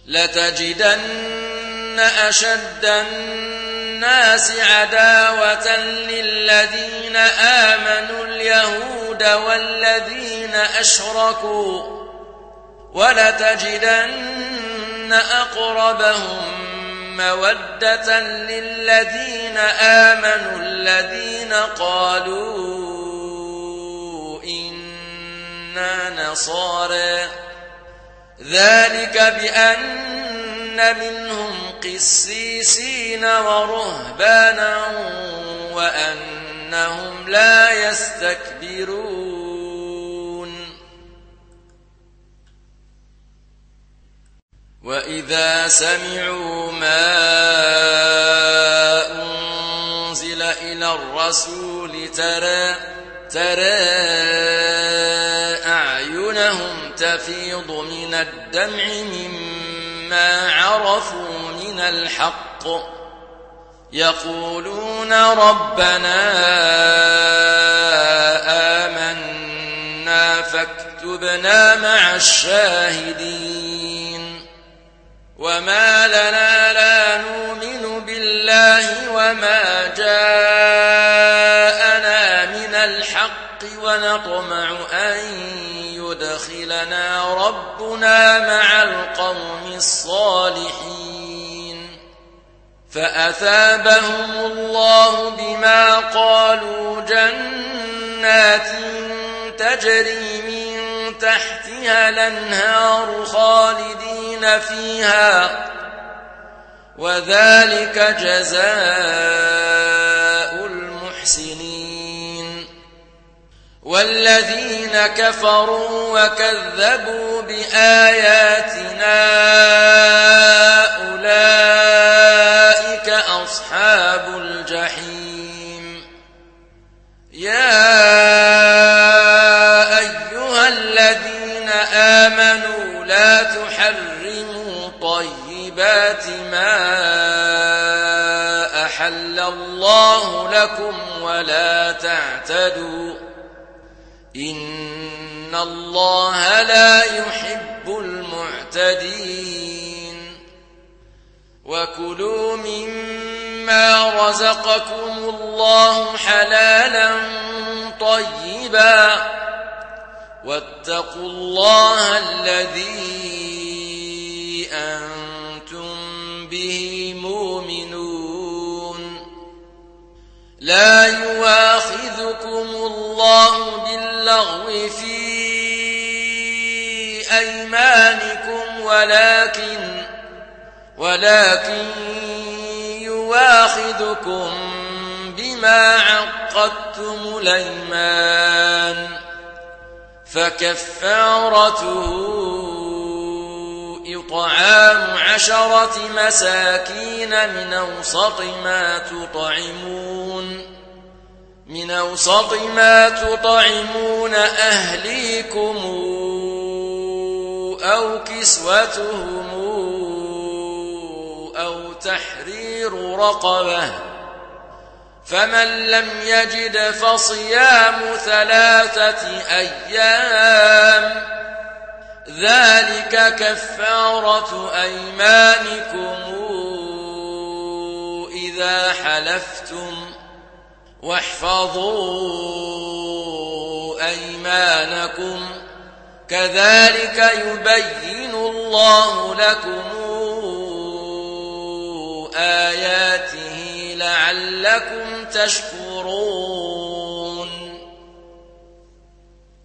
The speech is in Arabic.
لتجدن أشد الناس عداوة للذين آمنوا اليهود والذين أشركوا ولتجدن أقربهم مودة للذين آمنوا الذين قالوا إنا نصارى ذلك بأن منهم قسيسين ورهبانا وأنهم لا يستكبرون وإذا سمعوا ما أنزل إلى الرسول ترى أعينهم تفيض من الدمع مما عرفوا من الحق يقولون ربنا آمنا فاكتبنا مع الشاهدين وما لنا لا نؤمن بالله وما جاءنا من الحق ونطمع أن يدخلنا ربنا مع القوم الصالحين فأثابهم الله بما قالوا جنات تجري من تحتها الأنهار خالدين فيها وذلك جزاء المحسنين والذين كفروا وكذبوا بآياتنا أولئك أصحاب الجحيم يا أيها الذين آمنوا لا تحرموا طيبات ما أحل الله لكم ولا تعتدوا إن الله لا يحب المعتدين وكلوا مما رزقكم الله حلالا طيبا واتقوا الله الذي أنتم به مؤمنون لا يؤاخذكم الله باللغو في أيمانكم ولكن يؤاخذكم بما عقدتم الأيمان فكفارته إطعام 10 مساكين من أوسط ما تطعمون أهليكم أو كسوتهم أو تحرير رقبة فمن لم يجد فصيام 3 أيام ذلك كفارة أيمانكم إذا حلفتم واحفظوا أيمانكم كذلك يبين الله لكم آياته لعلكم تشكرون